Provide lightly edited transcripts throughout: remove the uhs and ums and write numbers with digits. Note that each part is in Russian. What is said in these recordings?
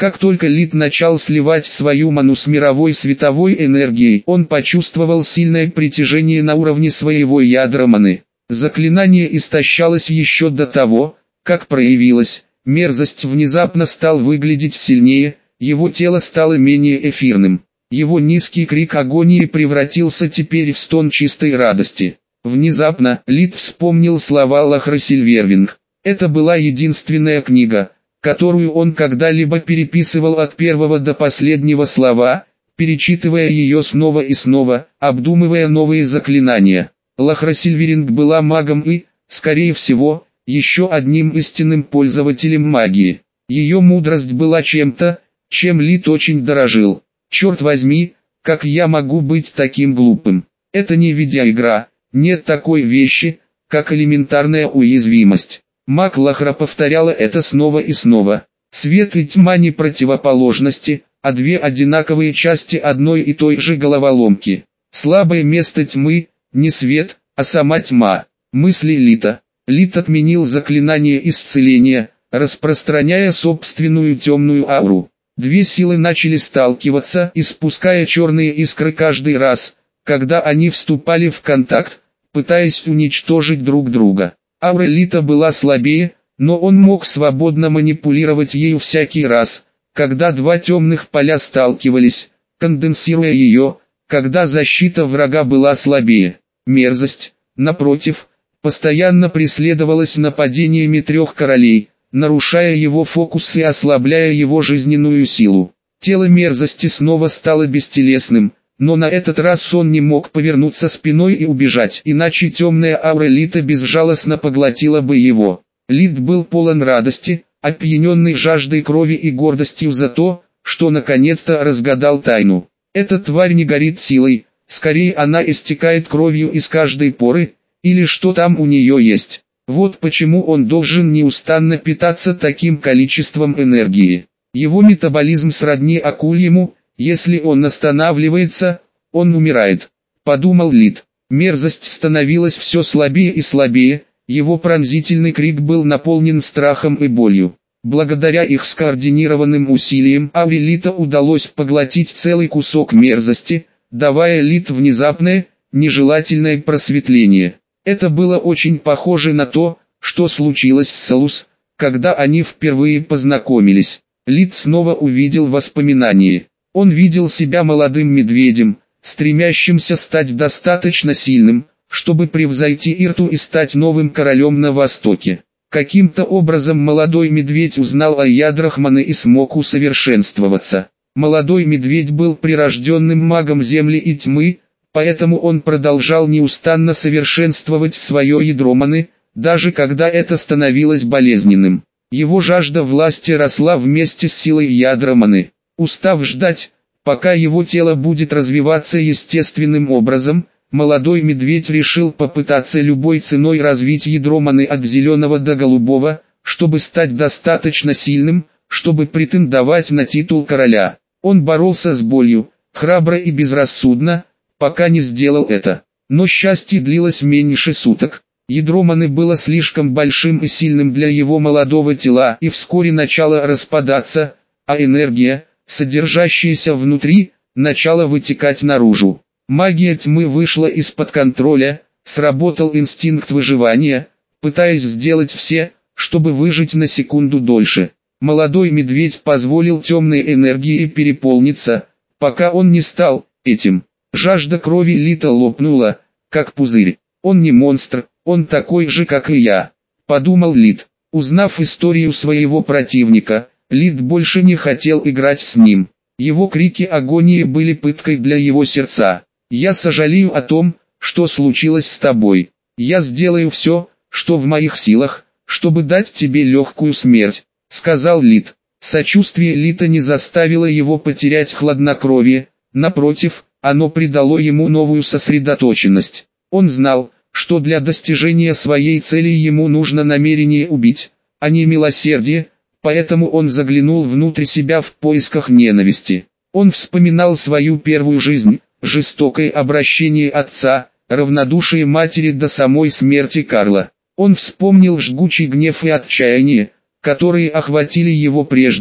Как только Лид начал сливать свою ману с мировой световой энергией, он почувствовал сильное притяжение на уровне своего ядра маны. Заклинание истощалось еще до того, как проявилось. Мерзость внезапно стал выглядеть сильнее, его тело стало менее эфирным. Его низкий крик агонии превратился теперь в стон чистой радости. Внезапно Лид вспомнил слова Лахры Сильвервинг. Это была единственная книга, которую он когда-либо переписывал от первого до последнего слова, перечитывая ее снова и снова, обдумывая новые заклинания. Лахра Сильверинг была магом и, скорее всего, еще одним истинным пользователем магии. Ее мудрость была чем-то, чем Лид очень дорожил. Черт возьми, как я могу быть таким глупым? Это не видеоигра, нет такой вещи, как элементарная уязвимость. Маг Лахра повторяла это снова и снова. Свет и тьма не противоположности, а две одинаковые части одной и той же головоломки. Слабое место тьмы, не свет, а сама тьма. Мысли Лита. Лид отменил заклинание исцеления, распространяя собственную темную ауру. Две силы начали сталкиваться, испуская черные искры каждый раз, когда они вступали в контакт, пытаясь уничтожить друг друга. Аура Лита была слабее, но он мог свободно манипулировать ею всякий раз, когда два темных поля сталкивались, конденсируя ее, когда защита врага была слабее. Мерзость, напротив, постоянно преследовалась нападениями трех королей, нарушая его фокус и ослабляя его жизненную силу. Тело мерзости снова стало бестелесным, но на этот раз он не мог повернуться спиной и убежать, иначе темная аура Лита безжалостно поглотила бы его. Лид был полон радости, опьяненный жаждой крови и гордостью за то, что наконец-то разгадал тайну. Эта тварь не горит силой, скорее она истекает кровью из каждой поры, или что там у нее есть. Вот почему он должен неустанно питаться таким количеством энергии. Его метаболизм сродни акульему, если он останавливается, он умирает. Подумал Лид. Мерзость становилась все слабее и слабее, его пронзительный крик был наполнен страхом и болью. Благодаря их скоординированным усилиям ауре Лита удалось поглотить целый кусок мерзости, давая Лид внезапное, нежелательное просветление. Это было очень похоже на то, что случилось с Салус, когда они впервые познакомились. Лид снова увидел воспоминания. Он видел себя молодым медведем, стремящимся стать достаточно сильным, чтобы превзойти Ирту и стать новым королем на Востоке. Каким-то образом молодой медведь узнал о ядрах маны и смог усовершенствоваться. Молодой медведь был прирожденным магом земли и тьмы, поэтому он продолжал неустанно совершенствовать свое ядро маны, даже когда это становилось болезненным. Его жажда власти росла вместе с силой ядра маны. Устав ждать, пока его тело будет развиваться естественным образом, молодой медведь решил попытаться любой ценой развить ядро маны от зеленого до голубого, чтобы стать достаточно сильным, чтобы претендовать на титул короля. Он боролся с болью, храбро и безрассудно, пока не сделал это. Но счастье длилось меньше суток. Ядро маны было слишком большим и сильным для его молодого тела и вскоре начало распадаться, а энергия, содержащаяся внутри, начала вытекать наружу. Магия тьмы вышла из-под контроля, сработал инстинкт выживания, пытаясь сделать все, чтобы выжить на секунду дольше. Молодой медведь позволил темной энергии переполниться, пока он не стал этим. Жажда крови Лита лопнула, как пузырь. Он не монстр, он такой же, как и я, подумал Лид. Узнав историю своего противника, Лид больше не хотел играть с ним. Его крики агонии были пыткой для его сердца. «Я сожалею о том, что случилось с тобой. Я сделаю все, что в моих силах, чтобы дать тебе легкую смерть», — сказал Лид. Сочувствие Лита не заставило его потерять хладнокровие, напротив, оно придало ему новую сосредоточенность. Он знал, что для достижения своей цели ему нужно намерение убить, а не милосердие, поэтому он заглянул внутрь себя в поисках ненависти. Он вспоминал свою первую жизнь, жестокое обращение отца, равнодушие матери до самой смерти Карла. Он вспомнил жгучий гнев и отчаяние, которые охватили его прежде,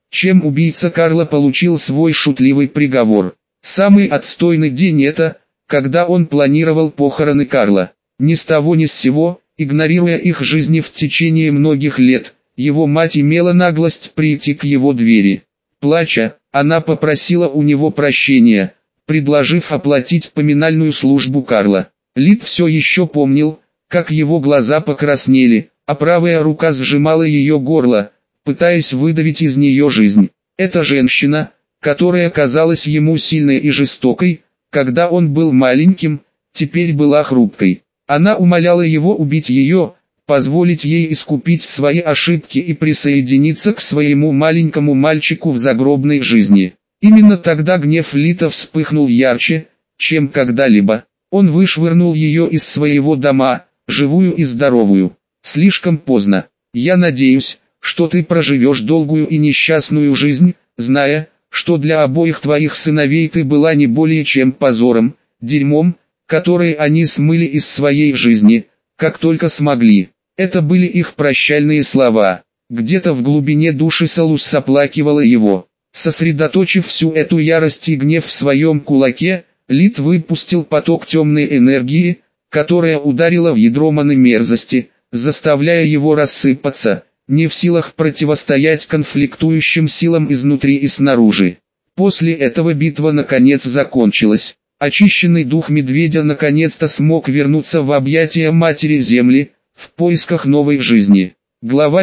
чем убийца Карла получил свой шутливый приговор. Самый отстойный день это, когда он планировал похороны Карла. Ни с того ни с сего, игнорируя их жизни в течение многих лет, его мать имела наглость прийти к его двери. Плача, она попросила у него прощения, предложив оплатить поминальную службу Карла. Лид все еще помнил, как его глаза покраснели, а правая рука сжимала ее горло, пытаясь выдавить из нее жизнь. Эта женщина, которая казалась ему сильной и жестокой, когда он был маленьким, теперь была хрупкой. Она умоляла его убить ее, позволить ей искупить свои ошибки и присоединиться к своему маленькому мальчику в загробной жизни. Именно тогда гнев Лита вспыхнул ярче, чем когда-либо. Он вышвырнул ее из своего дома, живую и здоровую. Слишком поздно. Я надеюсь, что ты проживешь долгую и несчастную жизнь, зная, что для обоих твоих сыновей ты была не более чем позором, дерьмом, которое они смыли из своей жизни, как только смогли. Это были их прощальные слова. Где-то в глубине души Салус оплакивала его. Сосредоточив всю эту ярость и гнев в своем кулаке, Лид выпустил поток темной энергии, которая ударила в ядро маны мерзости, заставляя его рассыпаться, не в силах противостоять конфликтующим силам изнутри и снаружи. После этого битва наконец закончилась. Очищенный дух медведя наконец-то смог вернуться в объятия Матери Земли, в поисках новой жизни. Глава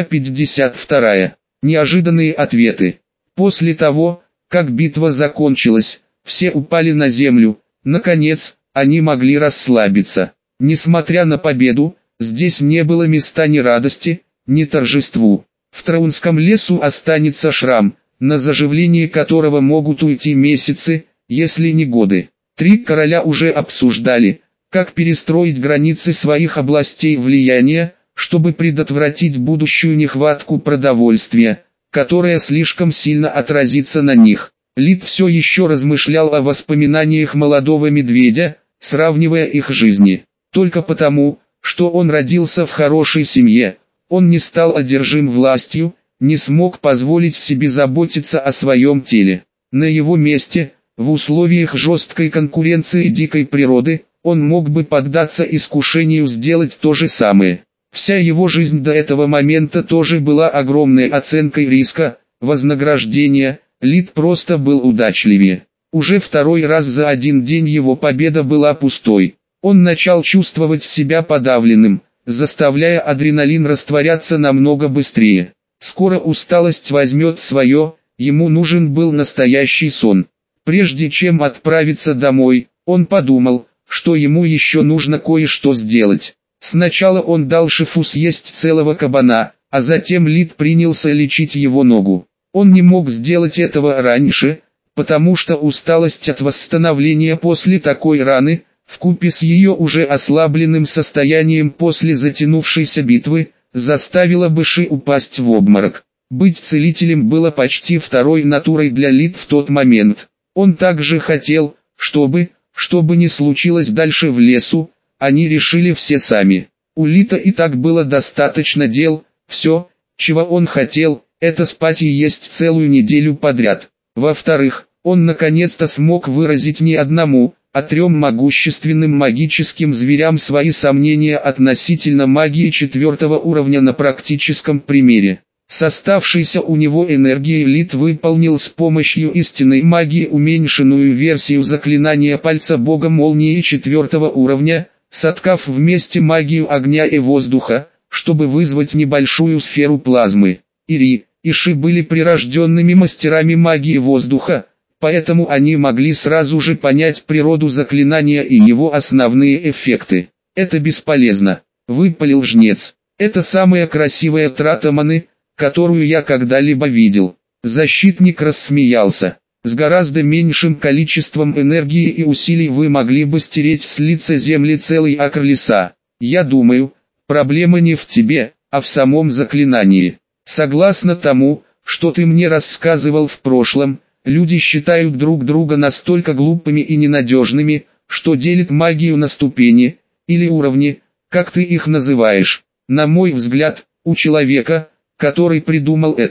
52. Неожиданные ответы. После того, как битва закончилась, все упали на землю. Наконец, они могли расслабиться. Несмотря на победу, здесь не было места ни радости, ни торжеству. В Траунском лесу останется шрам, на заживление которого могут уйти месяцы, если не годы. Три короля уже обсуждали, как перестроить границы своих областей влияния, чтобы предотвратить будущую нехватку продовольствия, которая слишком сильно отразится на них. Лид все еще размышлял о воспоминаниях молодого медведя, сравнивая их жизни. Только потому, что он родился в хорошей семье, он не стал одержим властью, не смог позволить себе заботиться о своем теле. На его месте, в условиях жесткой конкуренции дикой природы, он мог бы поддаться искушению сделать то же самое. Вся его жизнь до этого момента тоже была огромной оценкой риска, вознаграждения. Лид просто был удачливее. Уже второй раз за один день его победа была пустой. Он начал чувствовать себя подавленным, заставляя адреналин растворяться намного быстрее. Скоро усталость возьмет свое, ему нужен был настоящий сон. Прежде чем отправиться домой, он подумал, что ему еще нужно кое-что сделать. Сначала он дал шефу съесть целого кабана, а затем Лид принялся лечить его ногу. Он не мог сделать этого раньше, потому что усталость от восстановления после такой раны, вкупе с ее уже ослабленным состоянием после затянувшейся битвы, заставила бы Ши упасть в обморок. Быть целителем было почти второй натурой для Лид в тот момент. Он также хотел, что бы ни случилось дальше в лесу, они решили все сами. У Лита и так было достаточно дел, все, чего он хотел, это спать и есть целую неделю подряд. Во-вторых, он наконец-то смог выразить не одному, а трем могущественным магическим зверям свои сомнения относительно магии 4-го уровня на практическом примере. С оставшейся у него энергией Лид выполнил с помощью истинной магии уменьшенную версию заклинания пальца бога молнии 4-го уровня, соткав вместе магию огня и воздуха, чтобы вызвать небольшую сферу плазмы. Ири и Ши были прирожденными мастерами магии воздуха, поэтому они могли сразу же понять природу заклинания и его основные эффекты. «Это бесполезно», — выпалил жнец. «Это самая красивая трата маны, которую я когда-либо видел». Защитник рассмеялся. «С гораздо меньшим количеством энергии и усилий вы могли бы стереть с лица земли целый акр леса. Я думаю, проблема не в тебе, а в самом заклинании. Согласно тому, что ты мне рассказывал в прошлом, люди считают друг друга настолько глупыми и ненадежными, что делят магию на ступени, или уровни, как ты их называешь. На мой взгляд, у человека, который придумал это,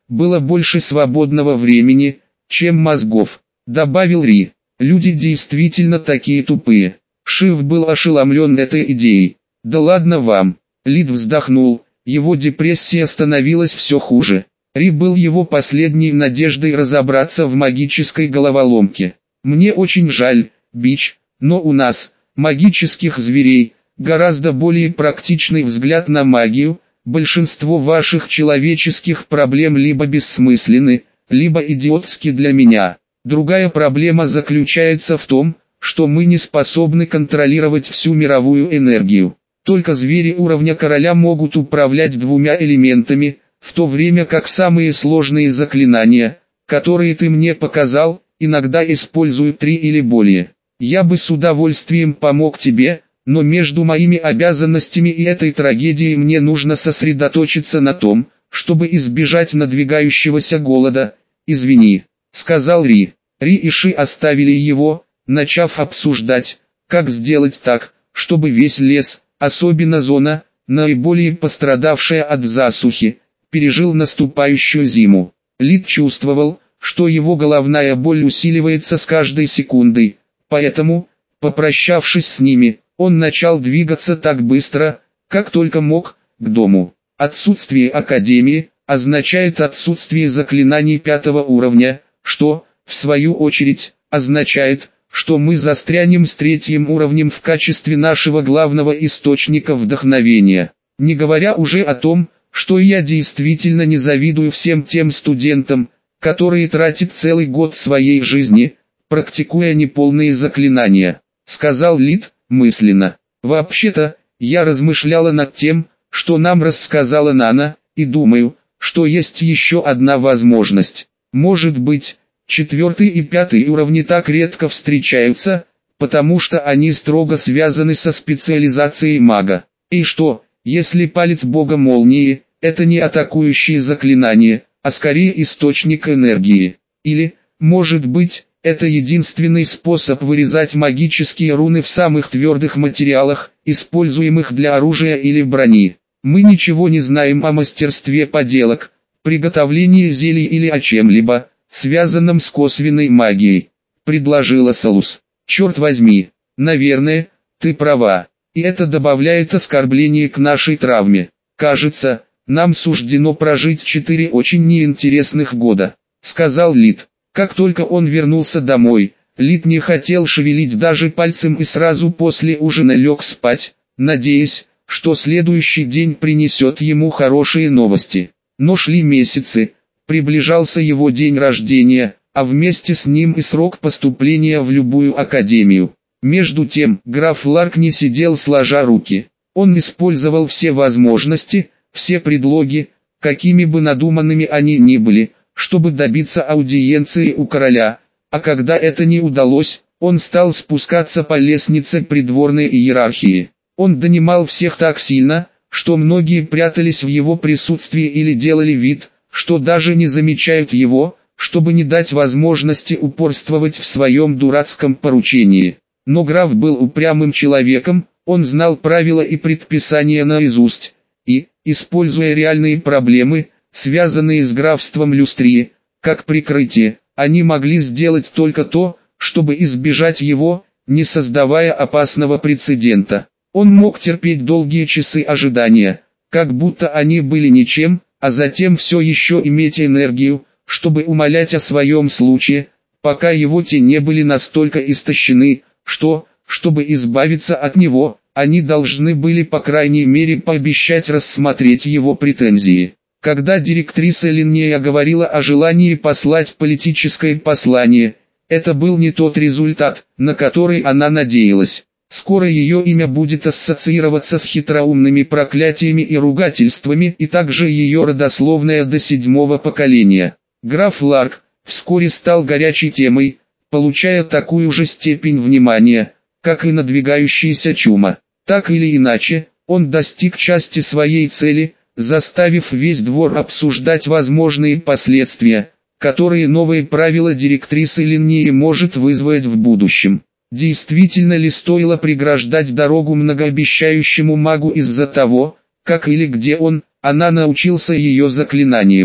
было больше свободного времени, чем мозгов, добавил Ри. Люди действительно такие тупые. Шив был ошеломлен этой идеей. Да ладно вам. Лид вздохнул, его депрессия становилась все хуже. Ри был его последней надеждой разобраться в магической головоломке. Мне очень жаль, Бич, но у нас, магических зверей, гораздо более практичный взгляд на магию. Большинство ваших человеческих проблем либо бессмысленны, либо идиотски для меня. Другая проблема заключается в том, что мы не способны контролировать всю мировую энергию. Только звери уровня короля могут управлять двумя элементами, в то время как самые сложные заклинания, которые ты мне показал, иногда используют 3 или более. Я бы с удовольствием помог тебе, но между моими обязанностями и этой трагедией мне нужно сосредоточиться на том, чтобы избежать надвигающегося голода. «Извини», — сказал Ри. Ри и Ши оставили его, начав обсуждать, как сделать так, чтобы весь лес, особенно зона, наиболее пострадавшая от засухи, пережил наступающую зиму. Лид чувствовал, что его головная боль усиливается с каждой секундой, поэтому, попрощавшись с ними, он начал двигаться так быстро, как только мог, к дому. Отсутствие Академии означает отсутствие заклинаний 5-го уровня, что, в свою очередь, означает, что мы застрянем с 3-м уровнем в качестве нашего главного источника вдохновения. Не говоря уже о том, что я действительно не завидую всем тем студентам, которые тратят целый год своей жизни, практикуя неполные заклинания, сказал Лид, мысленно. Вообще-то, я размышляла над тем, что нам рассказала Нана, и думаю, что есть еще одна возможность. Может быть, 4-й и 5-й уровни так редко встречаются, потому что они строго связаны со специализацией мага. И что, если палец бога молнии – это не атакующие заклинания, а скорее источник энергии? Или, может быть, это единственный способ вырезать магические руны в самых твердых материалах, используемых для оружия или брони? Мы ничего не знаем о мастерстве поделок, приготовлении зелий или о чем-либо, связанном с косвенной магией, предложила Салус. Черт возьми, наверное, ты права, и это добавляет оскорбление к нашей травме. Кажется, нам суждено прожить 4 очень неинтересных года, сказал Лид. Как только он вернулся домой, Лид не хотел шевелить даже пальцем и сразу после ужина лег спать, надеясь, что следующий день принесет ему хорошие новости. Но шли месяцы, приближался его день рождения, а вместе с ним и срок поступления в любую академию. Между тем, граф Ларк не сидел сложа руки. Он использовал все возможности, все предлоги, какими бы надуманными они ни были, чтобы добиться аудиенции у короля, а когда это не удалось, он стал спускаться по лестнице придворной иерархии. Он донимал всех так сильно, что многие прятались в его присутствии или делали вид, что даже не замечают его, чтобы не дать возможности упорствовать в своем дурацком поручении. Но граф был упрямым человеком, он знал правила и предписания наизусть, и, используя реальные проблемы, связанные с графством Люстрии, как прикрытие, они могли сделать только то, чтобы избежать его, не создавая опасного прецедента. Он мог терпеть долгие часы ожидания, как будто они были ничем, а затем все еще иметь энергию, чтобы умолять о своем случае, пока его те не были настолько истощены, что, чтобы избавиться от него, они должны были по крайней мере пообещать рассмотреть его претензии. Когда директриса Линнея говорила о желании послать политическое послание, это был не тот результат, на который она надеялась. Скоро ее имя будет ассоциироваться с хитроумными проклятиями и ругательствами, и также ее родословная до 7-го поколения. Граф Ларк вскоре стал горячей темой, получая такую же степень внимания, как и надвигающаяся чума. Так или иначе, он достиг части своей цели, заставив весь двор обсуждать возможные последствия, которые новые правила директрисы Линнеи может вызвать в будущем. Действительно ли стоило преграждать дорогу многообещающему магу из-за того, как или где она научился ее заклинаниям?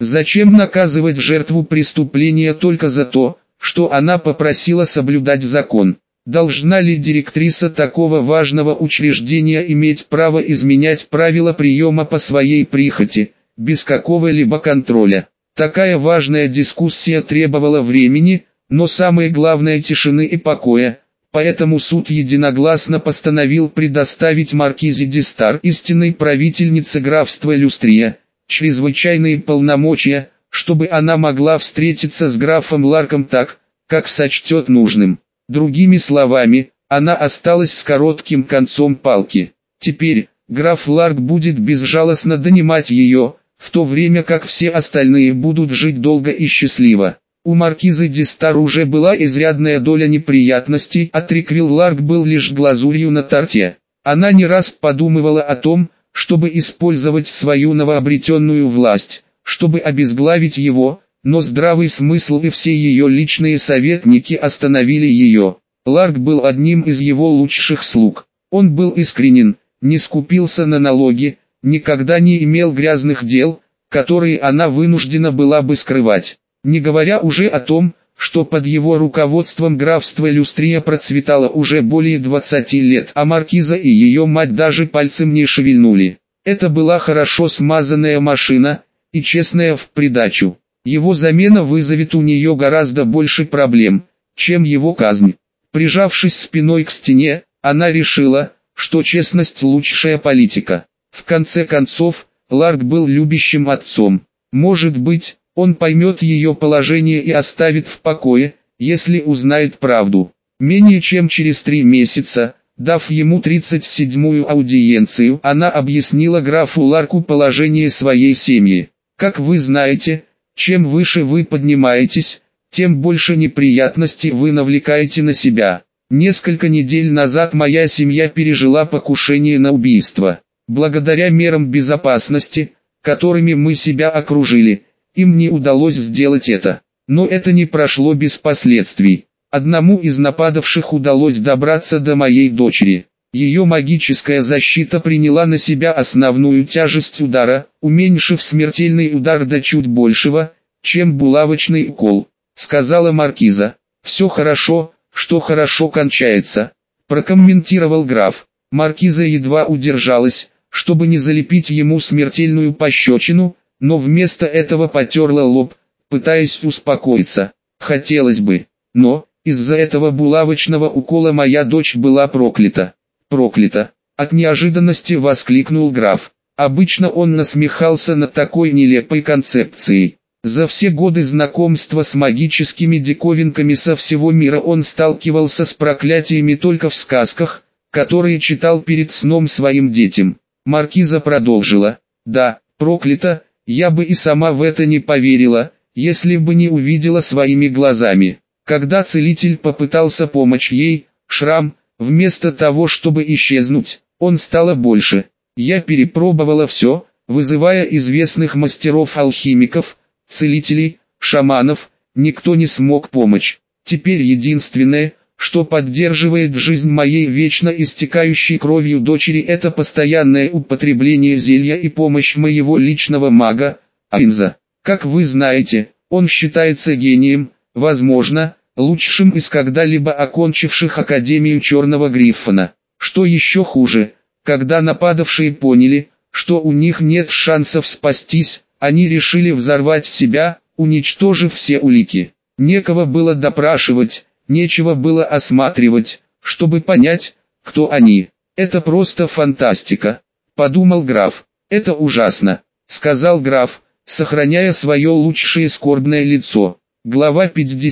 Зачем наказывать жертву преступления только за то, что она попросила соблюдать закон? Должна ли директриса такого важного учреждения иметь право изменять правила приема по своей прихоти, без какого-либо контроля? Такая важная дискуссия требовала времени, но самое главное тишины и покоя, поэтому суд единогласно постановил предоставить маркизе де Стар, истинной правительнице графства Люстрия, чрезвычайные полномочия, чтобы она могла встретиться с графом Ларком так, как сочтет нужным. Другими словами, она осталась с коротким концом палки. Теперь, граф Ларк будет безжалостно донимать ее, в то время как все остальные будут жить долго и счастливо. У маркизы де Стар уже была изрядная доля неприятностей, а Триквилл Ларк был лишь глазурью на торте. Она не раз подумывала о том, чтобы использовать свою новообретенную власть, чтобы обезглавить его, но здравый смысл и все ее личные советники остановили ее. Ларк был одним из его лучших слуг. Он был искренен, не скупился на налоги, никогда не имел грязных дел, которые она вынуждена была бы скрывать. Не говоря уже о том, что под его руководством графство Люстрия процветало уже более 20 лет, а маркиза и ее мать даже пальцем не шевельнули. Это была хорошо смазанная машина, и честная в придачу. Его замена вызовет у нее гораздо больше проблем, чем его казнь. Прижавшись спиной к стене, она решила, что честность лучшая политика. В конце концов, Ларк был любящим отцом. Может быть, он поймет ее положение и оставит в покое, если узнает правду. Менее чем через 3 месяца, дав ему 37-ю аудиенцию, она объяснила графу Ларку положение своей семьи. Как вы знаете, чем выше вы поднимаетесь, тем больше неприятностей вы навлекаете на себя. Несколько недель назад моя семья пережила покушение на убийство. Благодаря мерам безопасности, которыми мы себя окружили, им не удалось сделать это. Но это не прошло без последствий. Одному из нападавших удалось добраться до моей дочери. Ее магическая защита приняла на себя основную тяжесть удара, уменьшив смертельный удар до чуть большего, чем булавочный укол, сказала маркиза. «Все хорошо, что хорошо кончается», прокомментировал граф. Маркиза едва удержалась, чтобы не залепить ему смертельную пощечину, но вместо этого потерла лоб, пытаясь успокоиться. Хотелось бы, но из-за этого булавочного укола моя дочь была проклята. Проклята! От неожиданности воскликнул граф. Обычно он насмехался над такой нелепой концепцией. За все годы знакомства с магическими диковинками со всего мира он сталкивался с проклятиями только в сказках, которые читал перед сном своим детям. Маркиза продолжила: «Да, проклята, я бы и сама в это не поверила, если бы не увидела своими глазами. Когда целитель попытался помочь ей, шрам, вместо того чтобы исчезнуть, он стало больше. Я перепробовала все, вызывая известных мастеров-алхимиков, целителей, шаманов, никто не смог помочь. Теперь единственное, что поддерживает жизнь моей вечно истекающей кровью дочери, это постоянное употребление зелья и помощь моего личного мага, Айнза. Как вы знаете, он считается гением, возможно, лучшим из когда-либо окончивших Академию Черного Гриффона. Что еще хуже, когда нападавшие поняли, что у них нет шансов спастись, они решили взорвать себя, уничтожив все улики. Некого было допрашивать, нечего было осматривать, чтобы понять, кто они. Это просто фантастика, подумал граф. Это ужасно, сказал граф, сохраняя свое лучшее скорбное лицо. Глава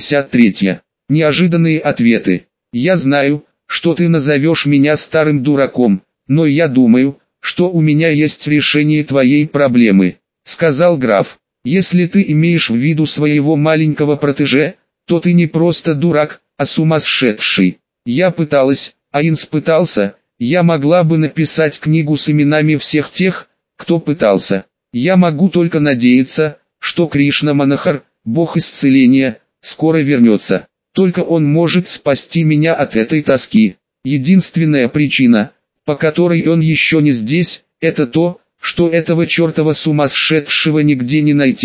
53. Неожиданные ответы. Я знаю, что ты назовешь меня старым дураком, но я думаю, что у меня есть решение твоей проблемы, сказал граф. Если ты имеешь в виду своего маленького протеже, то ты не просто дурак, а сумасшедший. Я пыталась, Айнс пытался, я могла бы написать книгу с именами всех тех, кто пытался. Я могу только надеяться, что Кришна Манахар, бог исцеления, скоро вернется. Только он может спасти меня от этой тоски. Единственная причина, по которой он еще не здесь, это то, что этого чертова сумасшедшего нигде не найти.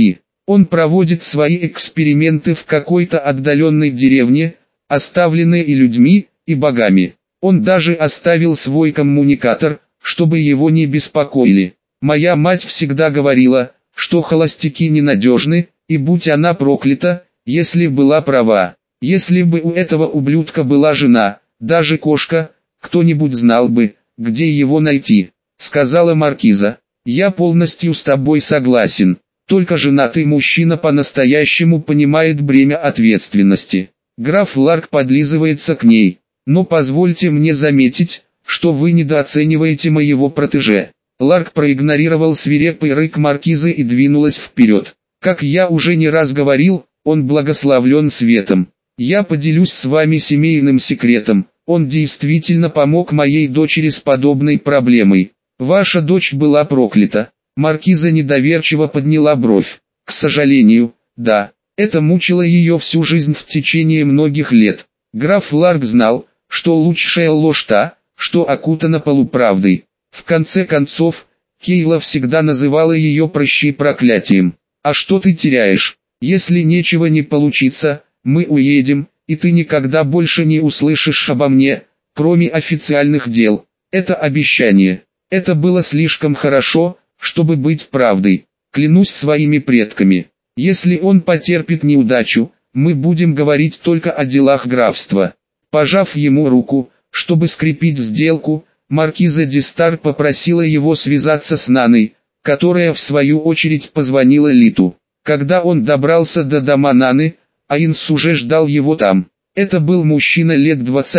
Он проводит свои эксперименты в какой-то отдаленной деревне, оставленной и людьми, и богами. Он даже оставил свой коммуникатор, чтобы его не беспокоили. Моя мать всегда говорила, что холостяки ненадежны, и будь она проклята, если была права. Если бы у этого ублюдка была жена, даже кошка, кто-нибудь знал бы, где его найти, сказала маркиза. Я полностью с тобой согласен. Только женатый мужчина по-настоящему понимает бремя ответственности. Граф Ларк подлизывается к ней. Но позвольте мне заметить, что вы недооцениваете моего протеже. Ларк проигнорировал свирепый рык маркизы и двинулась вперед. Как я уже не раз говорил, он благословлен светом. Я поделюсь с вами семейным секретом. Он действительно помог моей дочери с подобной проблемой. Ваша дочь была проклята. Маркиза недоверчиво подняла бровь. К сожалению, да. Это мучило ее всю жизнь в течение многих лет. Граф Ларк знал, что лучшая ложь та, что окутана полуправдой. В конце концов, Кейла всегда называла ее прощи проклятием. А что ты теряешь? Если ничего не получится, мы уедем, и ты никогда больше не услышишь обо мне, кроме официальных дел. Это обещание. Это было слишком хорошо, чтобы быть правдой. Клянусь своими предками. Если он потерпит неудачу, мы будем говорить только о делах графства. Пожав ему руку, чтобы скрепить сделку, маркиза Дистар попросила его связаться с Наной, которая в свою очередь позвонила Литу. Когда он добрался до дома Наны, Айнс уже ждал его там. Это был мужчина лет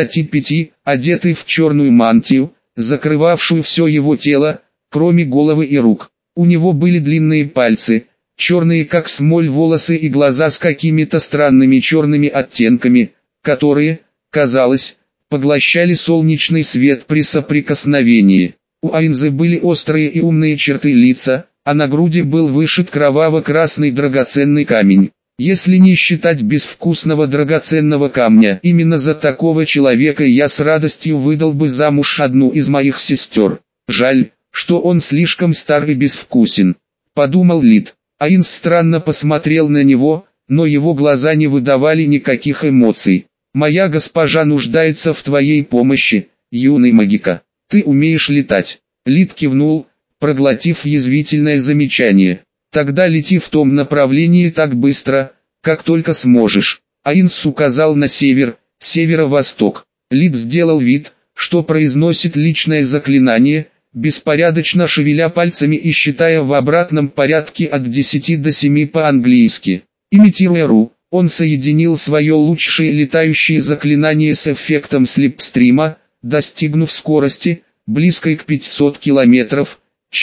25, одетый в черную мантию, закрывавшую все его тело, кроме головы и рук. У него были длинные пальцы, черные как смоль волосы и глаза с какими-то странными черными оттенками, которые, казалось, поглощали солнечный свет при соприкосновении. У Айнзы были острые и умные черты лица, а на груди был вышит кроваво-красный драгоценный камень. Если не считать безвкусного драгоценного камня, именно за такого человека я с радостью выдал бы замуж одну из моих сестер. Жаль, что он слишком стар и безвкусен, подумал Лид. Айнс странно посмотрел на него, но его глаза не выдавали никаких эмоций. «Моя госпожа нуждается в твоей помощи, юный магика. Ты умеешь летать». Лид кивнул, проглотив язвительное замечание. «Тогда лети в том направлении так быстро, как только сможешь». Айнс указал на север, северо-восток. Лид сделал вид, что произносит личное заклинание, беспорядочно шевеля пальцами и считая в обратном порядке от 10 до 7 по-английски. Имитируя Ру, он соединил свое лучшее летающее заклинание с эффектом слипстрима, достигнув скорости, близкой к 500 км/ч.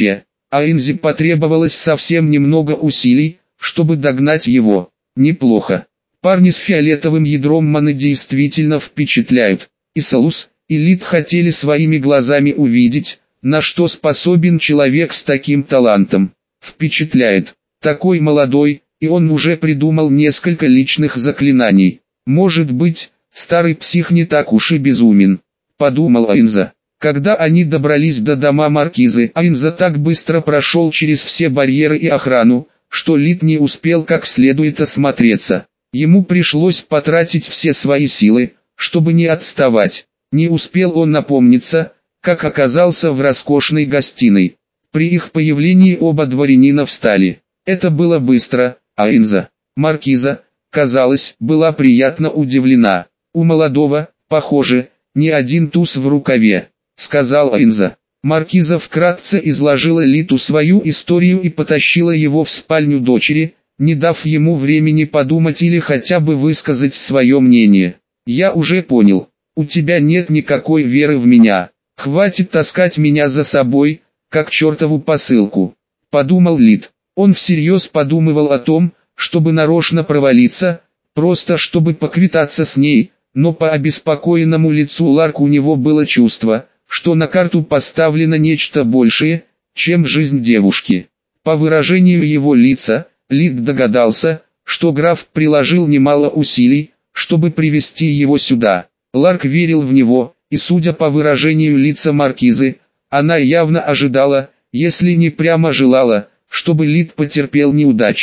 Айнзе потребовалось совсем немного усилий, чтобы догнать его. Неплохо. Парни с фиолетовым ядром маны действительно впечатляют. И Салус, и Лид хотели своими глазами увидеть, на что способен человек с таким талантом. Впечатляет. Такой молодой, и он уже придумал несколько личных заклинаний. Может быть, старый псих не так уж и безумен, подумал Айнза. Когда они добрались до дома маркизы, Айнза так быстро прошел через все барьеры и охрану, что Лид не успел как следует осмотреться. Ему пришлось потратить все свои силы, чтобы не отставать. Не успел он напомниться, как оказался в роскошной гостиной. При их появлении оба дворянина встали. Это было быстро. Айнза, маркиза, казалось, была приятно удивлена. У молодого, похоже, не один туз в рукаве, сказал Айнза. Маркиза вкратце изложила Литу свою историю и потащила его в спальню дочери, не дав ему времени подумать или хотя бы высказать свое мнение. «Я уже понял, у тебя нет никакой веры в меня. Хватит таскать меня за собой, как чертову посылку», — подумал Лид. Он всерьез подумывал о том, чтобы нарочно провалиться, просто чтобы поквитаться с ней, но по обеспокоенному лицу Ларк у него было чувство, что на карту поставлено нечто большее, чем жизнь девушки. По выражению его лица, Лид догадался, что граф приложил немало усилий, чтобы привести его сюда. Ларк верил в него, и судя по выражению лица маркизы, она явно ожидала, если не прямо желала, чтобы Лид потерпел неудачу.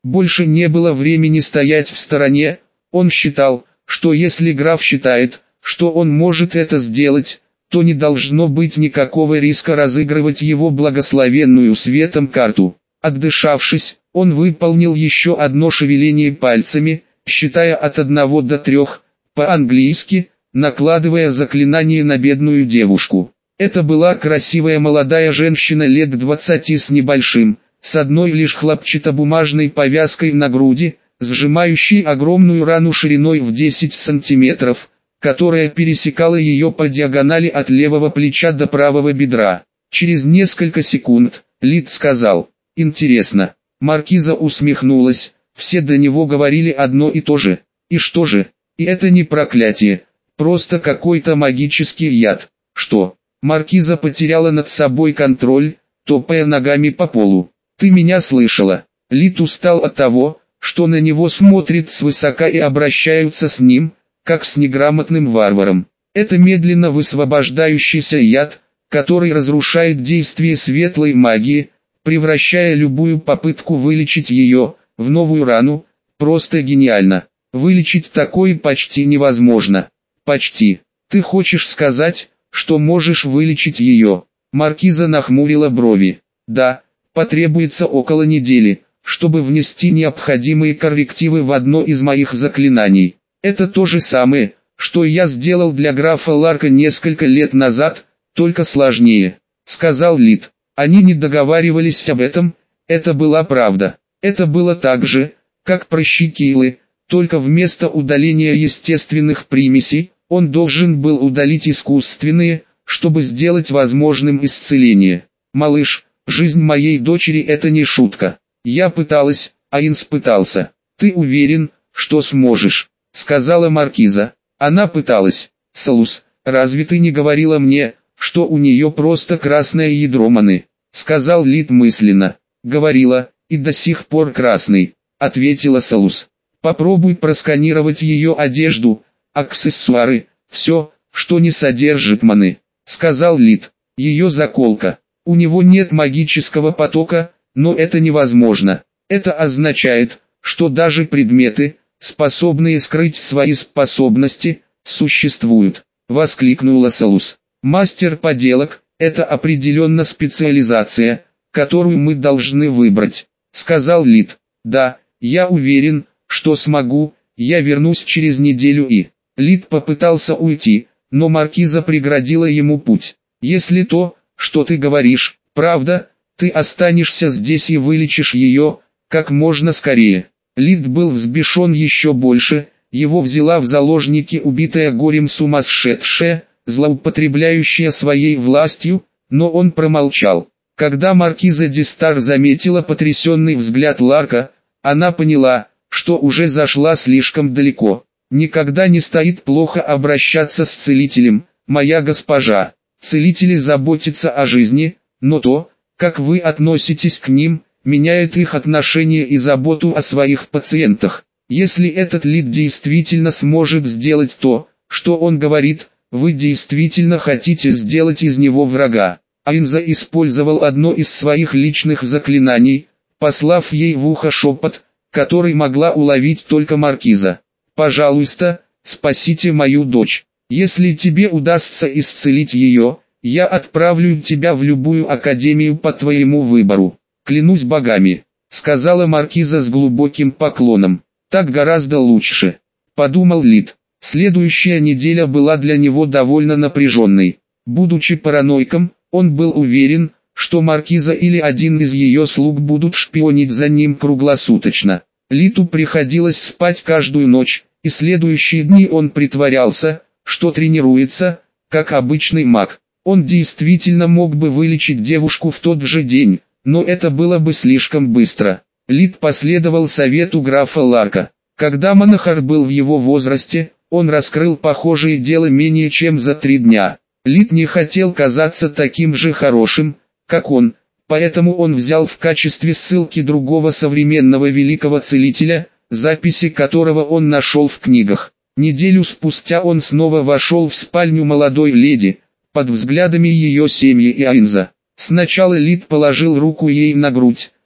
Больше не было времени стоять в стороне. Он считал, что если граф считает, что он может это сделать, то не должно быть никакого риска разыгрывать его благословенную светом карту. Отдышавшись, он выполнил еще одно шевеление пальцами, считая от 1 до 3, по-английски, накладывая заклинание на бедную девушку. Это была красивая молодая женщина лет 20 с небольшим, с одной лишь хлопчатобумажной повязкой на груди, сжимающей огромную рану шириной в 10 сантиметров, которая пересекала ее по диагонали от левого плеча до правого бедра. Через несколько секунд, Лид сказал: «Интересно». Маркиза усмехнулась, все до него говорили одно и то же. «И что же? И это не проклятие, просто какой-то магический яд». «Что?» Маркиза потеряла над собой контроль, топая ногами по полу. «Ты меня слышала?» Лид устал от того, что на него смотрят свысока и обращаются с ним, как с неграмотным варваром. Это медленно высвобождающийся яд, который разрушает действие светлой магии, превращая любую попытку вылечить ее в новую рану. Просто гениально. Вылечить такое почти невозможно. Почти. Ты хочешь сказать, что можешь вылечить ее? Маркиза нахмурила брови. Да, потребуется около недели, чтобы внести необходимые коррективы в одно из моих заклинаний. Это то же самое, что я сделал для графа Ларка несколько лет назад, только сложнее, сказал Лид. Они не договаривались об этом, это была правда. Это было так же, как прыщи Кейлы, только вместо удаления естественных примесей, он должен был удалить искусственные, чтобы сделать возможным исцеление. Малыш, жизнь моей дочери это не шутка. Я пыталась, Аинс пытался. Ты уверен, что сможешь? Сказала Маркиза. Она пыталась. Салус, разве ты не говорила мне, что у нее просто красное ядро маны? Сказал Лид мысленно. Говорила, и до сих пор красный, ответила Салус. Попробуй просканировать ее одежду, аксессуары, все, что не содержит маны, сказал Лид. Ее заколка. У него нет магического потока, но это невозможно. Это означает, что даже предметы, способные скрыть свои способности, существуют, воскликнула Салус. Мастер поделок – это определенно специализация, которую мы должны выбрать, сказал Лид. Да, я уверен, что смогу, я вернусь через неделю и... Лид попытался уйти, но Маркиза преградила ему путь. Если то, что ты говоришь, правда, ты останешься здесь и вылечишь ее, как можно скорее. Лид был взбешен еще больше, его взяла в заложники убитая горем сумасшедшая, злоупотребляющая своей властью, но он промолчал. Когда Маркиза Дистар заметила потрясенный взгляд Ларка, она поняла, что уже зашла слишком далеко. Никогда не стоит плохо обращаться с целителем, моя госпожа. Целители заботятся о жизни, но то, как вы относитесь к ним, меняет их отношение и заботу о своих пациентах. Если этот Лид действительно сможет сделать то, что он говорит, вы действительно хотите сделать из него врага. Аинза использовал одно из своих личных заклинаний, послав ей в ухо шепот, который могла уловить только Маркиза. «Пожалуйста, спасите мою дочь. Если тебе удастся исцелить ее, я отправлю тебя в любую академию по твоему выбору. Клянусь богами», — сказала Маркиза с глубоким поклоном. «Так гораздо лучше», — подумал Лид. Следующая неделя была для него довольно напряженной. Будучи параноиком, он был уверен, что Маркиза или один из ее слуг будут шпионить за ним круглосуточно. Литу приходилось спать каждую ночь, и следующие дни он притворялся, что тренируется, как обычный маг. Он действительно мог бы вылечить девушку в тот же день, но это было бы слишком быстро. Лид последовал совету графа Ларка. Когда Монахар был в его возрасте, он раскрыл похожее дело менее чем за 3 дня. Лид не хотел казаться таким же хорошим, как он, поэтому он взял в качестве ссылки другого современного великого целителя, записи которого он нашел в книгах. Неделю спустя он снова вошел в спальню молодой леди, под взглядами ее семьи и Аинза. Сначала Лид положил руку ей на грудь,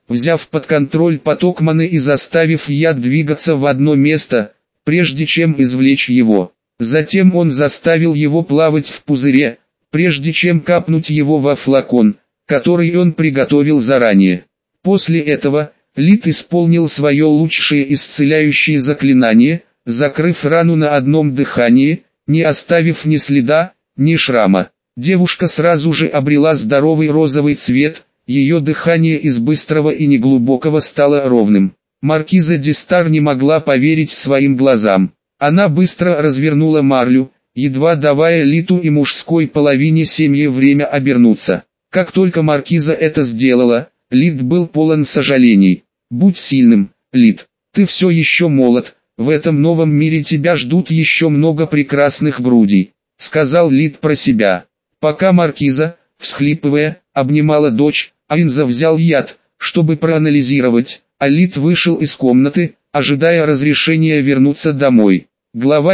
взяв под контроль поток маны и заставив яд двигаться в одно место, прежде чем извлечь его. Затем он заставил его плавать в пузыре, прежде чем капнуть его во флакон, который он приготовил заранее. После этого, Лид исполнил свое лучшее исцеляющее заклинание, закрыв рану на одном дыхании, не оставив ни следа, ни шрама. Девушка сразу же обрела здоровый розовый цвет, ее дыхание из быстрого и неглубокого стало ровным. Маркиза де Стар не могла поверить своим глазам. Она быстро развернула марлю, едва давая Литу и мужской половине семьи время обернуться. Как только маркиза это сделала, Лид был полон сожалений. «Будь сильным, Лид, ты все еще молод, в этом новом мире тебя ждут еще много прекрасных грудей», — сказал Лид про себя. Пока маркиза, всхлипывая, обнимала дочь, Айнза взял яд, чтобы проанализировать, а Лид вышел из комнаты, ожидая разрешения вернуться домой. Глава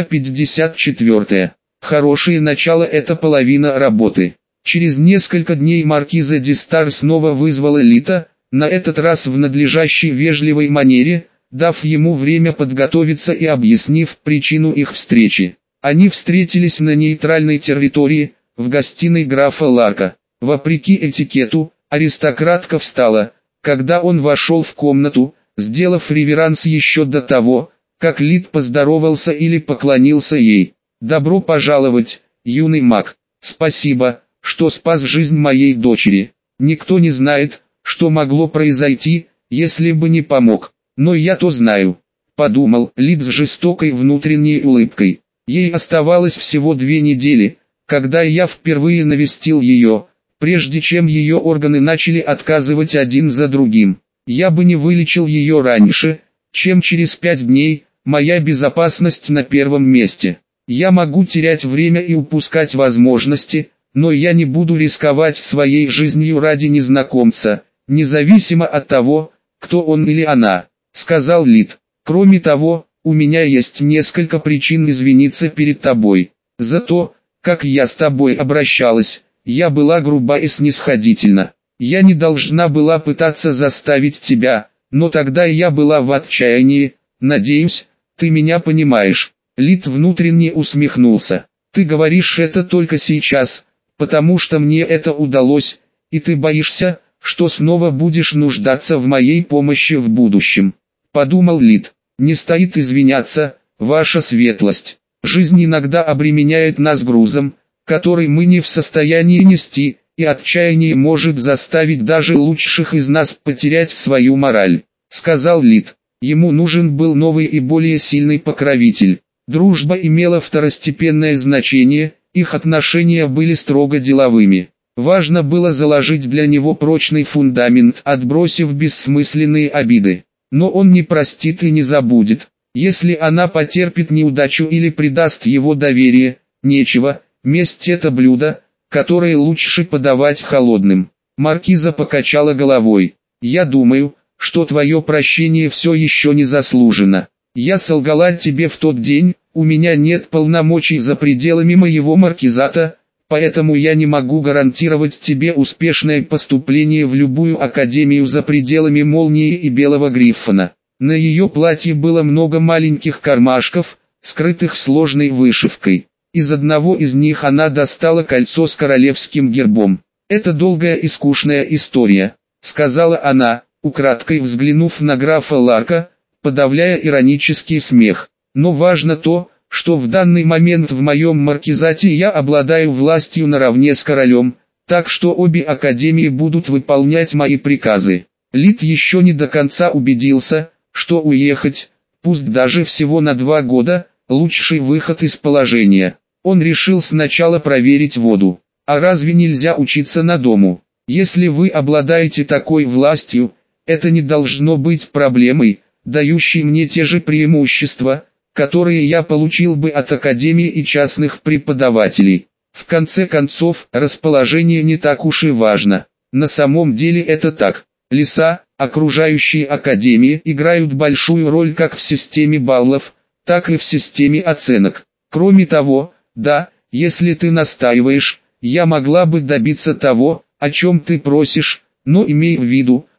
54. Хорошее начало — это половина работы. Через несколько дней маркиза де Стар снова вызвала Лита, на этот раз в надлежащей вежливой манере, дав ему время подготовиться и объяснив причину их встречи. Они встретились на нейтральной территории, в гостиной графа Ларка. Вопреки этикету, аристократка встала, когда он вошел в комнату, сделав реверанс еще до того, как Лид поздоровался или поклонился ей. «Добро пожаловать, юный маг. Спасибо, что спас жизнь моей дочери. Никто не знает, что могло произойти, если бы не помог. Но я-то знаю», — подумал Лид с жестокой внутренней улыбкой. «Ей оставалось всего 2 недели, когда я впервые навестил ее, прежде чем ее органы начали отказывать один за другим. Я бы не вылечил ее раньше, чем через 5 дней, моя безопасность на первом месте. Я могу терять время и упускать возможности, но я не буду рисковать своей жизнью ради незнакомца, независимо от того, кто он или она», — сказал Лид. «Кроме того, у меня есть несколько причин извиниться перед тобой. За то, как я с тобой обращалась, я была груба и снисходительна. Я не должна была пытаться заставить тебя, но тогда я была в отчаянии, надеюсь, ты меня понимаешь». Лид внутренне усмехнулся. «Ты говоришь это только сейчас, потому что мне это удалось, и ты боишься, что снова будешь нуждаться в моей помощи в будущем», — подумал Лид. «Не стоит извиняться, ваша светлость. Жизнь иногда обременяет нас грузом, который мы не в состоянии нести, и отчаяние может заставить даже лучших из нас потерять свою мораль», — сказал Лид. Ему нужен был новый и более сильный покровитель. Дружба имела второстепенное значение, их отношения были строго деловыми. Важно было заложить для него прочный фундамент, отбросив бессмысленные обиды. Но он не простит и не забудет. Если она потерпит неудачу или предаст его доверие, нечего, месть — это блюдо, которое лучше подавать холодным. Маркиза покачала головой. «Я думаю, что твое прощение все еще не заслужено. Я солгала тебе в тот день, у меня нет полномочий за пределами моего маркизата, поэтому я не могу гарантировать тебе успешное поступление в любую академию за пределами Молнии и Белого Гриффона». На ее платье было много маленьких кармашков, скрытых сложной вышивкой. Из одного из них она достала кольцо с королевским гербом. «Это долгая и скучная история», — сказала она, украдкой взглянув на графа Ларка, подавляя иронический смех. «Но важно то, что в данный момент в моем маркизате я обладаю властью наравне с королем, так что обе академии будут выполнять мои приказы». Лид еще не до конца убедился, что уехать, пусть даже всего на 2 года, лучший выход из положения. Он решил сначала проверить воду. А разве нельзя учиться на дому? Если вы обладаете такой властью, это не должно быть проблемой, дающей мне те же преимущества, которые я получил бы от академии и частных преподавателей. В конце концов, расположение не так уж и важно. На самом деле это так. Леса, окружающие академии, играют большую роль как в системе баллов, так и в системе оценок. Кроме того, да, если ты настаиваешь, я могла бы добиться того, о чем ты просишь, но имей в виду,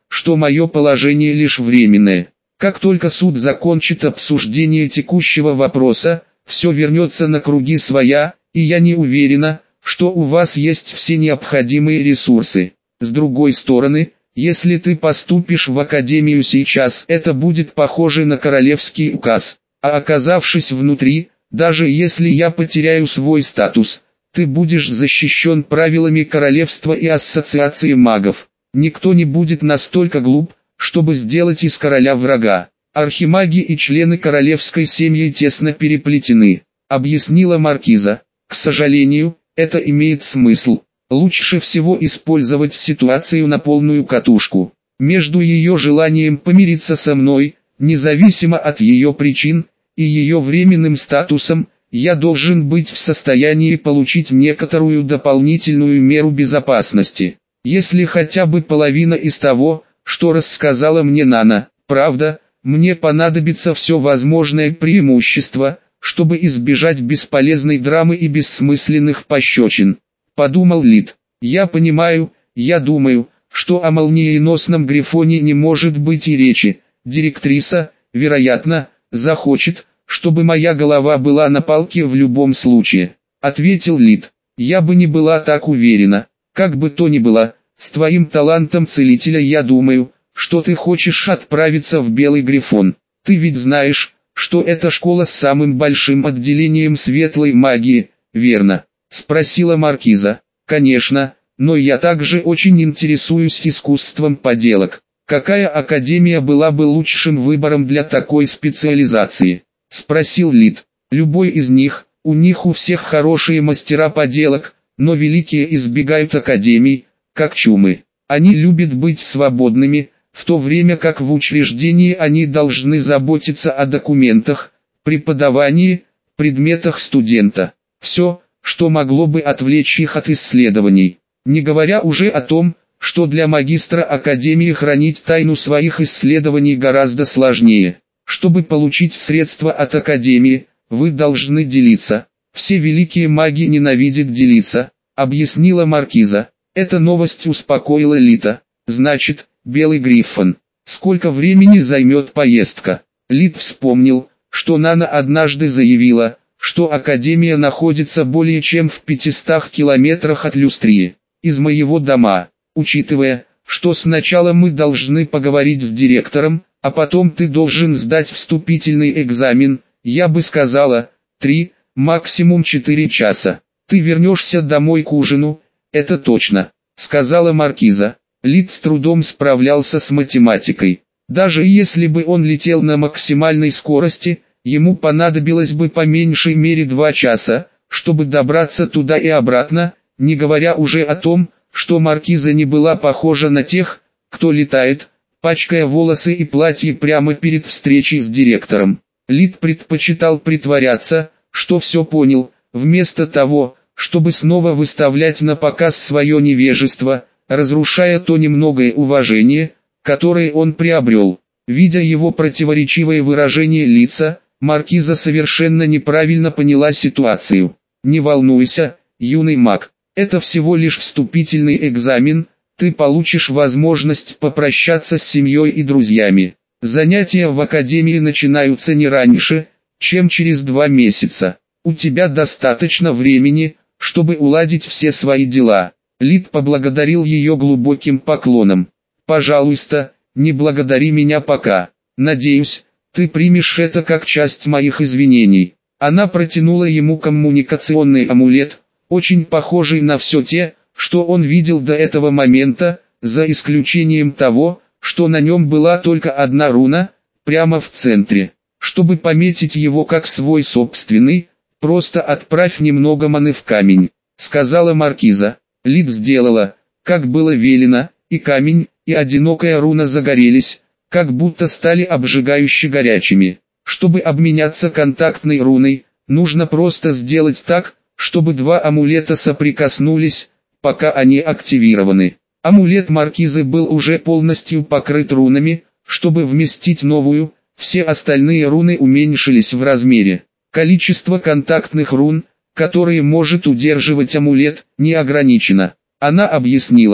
что мое положение лишь временное. Как только суд закончит обсуждение текущего вопроса, все вернется на круги своя, и я не уверена, что у вас есть все необходимые ресурсы. С другой стороны, если ты поступишь в академию сейчас, это будет похоже на королевский указ. А оказавшись внутри, даже если я потеряю свой статус, ты будешь защищен правилами королевства и ассоциации магов. Никто не будет настолько глуп, чтобы сделать из короля врага. Архимаги и члены королевской семьи тесно переплетены, объяснила маркиза. К сожалению, это имеет смысл. Лучше всего использовать ситуацию на полную катушку. Между ее желанием помириться со мной, независимо от ее причин, и ее временным статусом, я должен быть в состоянии получить некоторую дополнительную меру безопасности. Если хотя бы половина из того, что рассказала мне Нана, правда, мне понадобится все возможное преимущество, чтобы избежать бесполезной драмы и бессмысленных пощечин. Подумал Лид. Я понимаю, я думаю, что о молниеносном Грифоне не может быть и речи. Директриса, вероятно, захочет, чтобы моя голова была на палке в любом случае. Ответил Лид. Я бы не была так уверена. Как бы то ни было, с твоим талантом целителя я думаю, что ты хочешь отправиться в Белый Грифон. Ты ведь знаешь, что это школа с самым большим отделением светлой магии, верно? Спросила маркиза. Конечно, но я также очень интересуюсь искусством поделок. Какая академия была бы лучшим выбором для такой специализации? Спросил Лид. Любой из них, у всех хорошие мастера поделок, но великие избегают академий, как чумы. Они любят быть свободными, в то время как в учреждении они должны заботиться о документах, преподавании, предметах студента. Все, что могло бы отвлечь их от исследований. Не говоря уже о том, что для магистра академии хранить тайну своих исследований гораздо сложнее. Чтобы получить средства от академии, вы должны делиться. Все великие маги ненавидят делиться, объяснила маркиза. Эта новость успокоила Лита. Значит, Белый Гриффон. Сколько времени займет поездка? Лид вспомнил, что Нана однажды заявила, что академия находится более чем в 500 километрах от Люстрии. Из моего дома, учитывая, что сначала мы должны поговорить с директором, а потом ты должен сдать вступительный экзамен, я бы сказала, 3, максимум 4 часа. Ты вернешься домой к ужину, это точно, сказала маркиза. Лид с трудом справлялся с математикой. Даже если бы он летел на максимальной скорости, ему понадобилось бы по меньшей мере 2 часа, чтобы добраться туда и обратно, не говоря уже о том, что маркиза не была похожа на тех, кто летает, пачкая волосы и платье прямо перед встречей с директором. Лид предпочитал притворяться, что все понял, вместо того, чтобы снова выставлять на показ свое невежество, разрушая то немногое уважение, которое он приобрел. Видя его противоречивое выражение лица, маркиза совершенно неправильно поняла ситуацию. «Не волнуйся, юный маг, это всего лишь вступительный экзамен, ты получишь возможность попрощаться с семьей и друзьями. Занятия в академии начинаются не раньше, чем через 2 месяца. У тебя достаточно времени, чтобы уладить все свои дела». Лид поблагодарил ее глубоким поклоном. «Пожалуйста, не благодари меня пока. Надеюсь, ты примешь это как часть моих извинений». Она протянула ему коммуникационный амулет, очень похожий на все те, что он видел до этого момента, за исключением того, что на нем была только одна руна, прямо в центре. Чтобы пометить его как свой собственный, просто отправь немного маны в камень, сказала маркиза. Лид сделала, как было велено, и камень, и одинокая руна загорелись, как будто стали обжигающе горячими. Чтобы обменяться контактной руной, нужно просто сделать так, чтобы 2 амулета соприкоснулись, пока они активированы. Амулет маркизы был уже полностью покрыт рунами, чтобы вместить новую, все остальные руны уменьшились в размере. Количество контактных рун, которые может удерживать амулет, не ограничено. Она объяснила,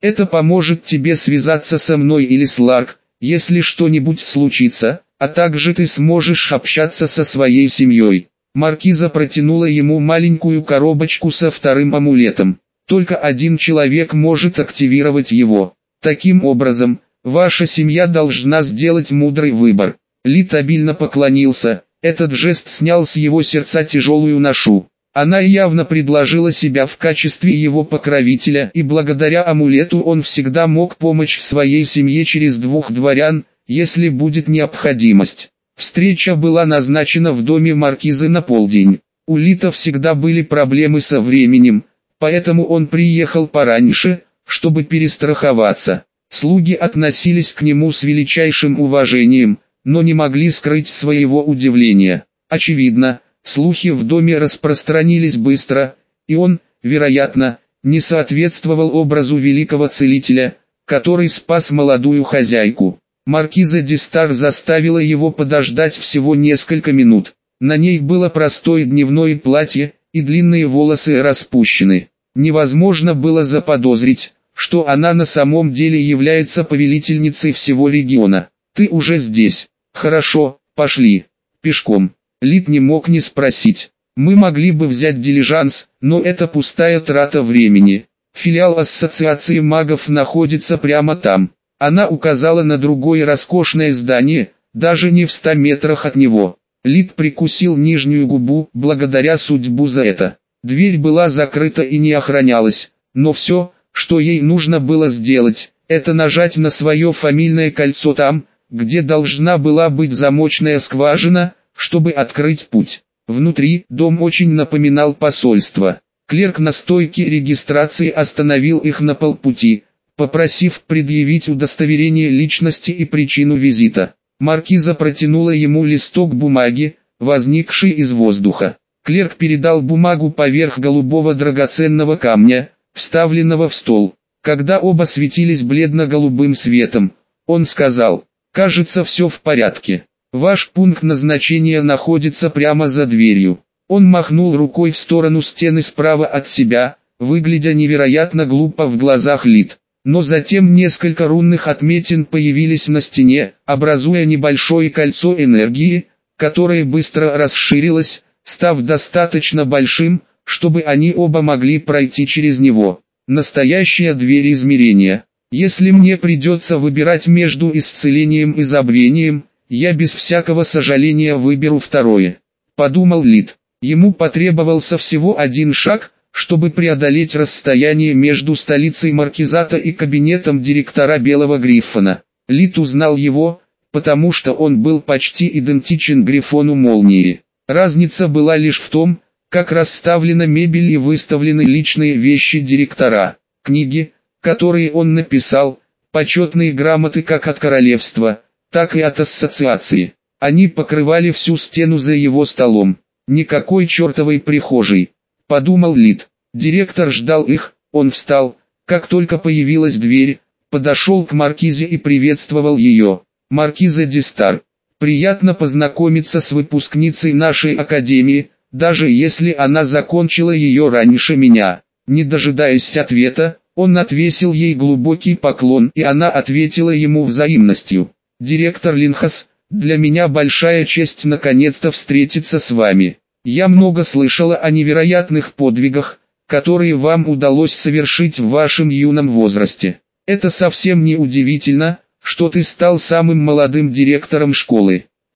Это поможет тебе связаться со мной или с Ларк, если что-нибудь случится, а также ты сможешь общаться со своей семьей». Маркиза протянула ему маленькую коробочку со вторым амулетом. Только один человек может активировать его. Таким образом, ваша семья должна сделать мудрый выбор. Лид обильно поклонился. Этот жест снял с его сердца тяжелую ношу. Она явно предложила себя в качестве его покровителя, и благодаря амулету он всегда мог помочь своей семье через 2 дворян, если будет необходимость. Встреча была назначена в доме маркизы на полдень. У Лита всегда были проблемы со временем, поэтому он приехал пораньше, чтобы перестраховаться. Слуги относились к нему с величайшим уважением, но не могли скрыть своего удивления. Очевидно, слухи в доме распространились быстро, и он, вероятно, не соответствовал образу великого целителя, который спас молодую хозяйку. Маркиза де Стар заставила его подождать всего несколько минут. На ней было простое дневное платье, и длинные волосы распущены. Невозможно было заподозрить, что она на самом деле является повелительницей всего региона. «Ты уже здесь. Хорошо, пошли. Пешком». Лид не мог не спросить. «Мы могли бы взять дилижанс, но это пустая трата времени. Филиал Ассоциации магов находится прямо там». Она указала на другое роскошное здание, даже не в 100 метрах от него. Лид прикусил нижнюю губу, благодаря судьбу за это. Дверь была закрыта и не охранялась, но все, что ей нужно было сделать, это нажать на свое фамильное кольцо там, где должна была быть замочная скважина, чтобы открыть путь. Внутри дом очень напоминал посольство. Клерк на стойке регистрации остановил их на полпути, попросив предъявить удостоверение личности и причину визита. Маркиза протянула ему листок бумаги, возникший из воздуха. Клерк передал бумагу поверх голубого драгоценного камня, вставленного в стол. Когда оба светились бледно-голубым светом, он сказал: «Кажется, все в порядке. Ваш пункт назначения находится прямо за дверью». Он махнул рукой в сторону стены справа от себя, выглядя невероятно глупо в глазах Лид. Но затем несколько рунных отметин появились на стене, образуя небольшое кольцо энергии, которое быстро расширилось, став достаточно большим, чтобы они оба могли пройти через него. Настоящая дверь измерения. Если мне придется выбирать между исцелением и забвением, я без всякого сожаления выберу второе. Подумал Лид. Ему потребовался всего один шаг, чтобы преодолеть расстояние между столицей Маркизата и кабинетом директора Белого Гриффона. Лид узнал его, потому что он был почти идентичен Грифону Молнии. Разница была лишь в том, как расставлена мебель и выставлены личные вещи директора. Книги, которые он написал, почетные грамоты как от королевства, так и от ассоциации. Они покрывали всю стену за его столом. Никакой чертовой прихожей. Подумал Лид. Директор ждал их, он встал, как только появилась дверь, подошел к маркизе и приветствовал ее. «Маркиза де Стар, приятно познакомиться с выпускницей нашей академии, даже если она закончила ее раньше меня». Не дожидаясь ответа, он отвесил ей глубокий поклон, и она ответила ему взаимностью. «Директор Линхас, для меня большая честь наконец-то встретиться с вами. Я много слышала о невероятных подвигах, которые вам удалось совершить в вашем юном возрасте. Это совсем не удивительно, что ты стал самым молодым директором школы.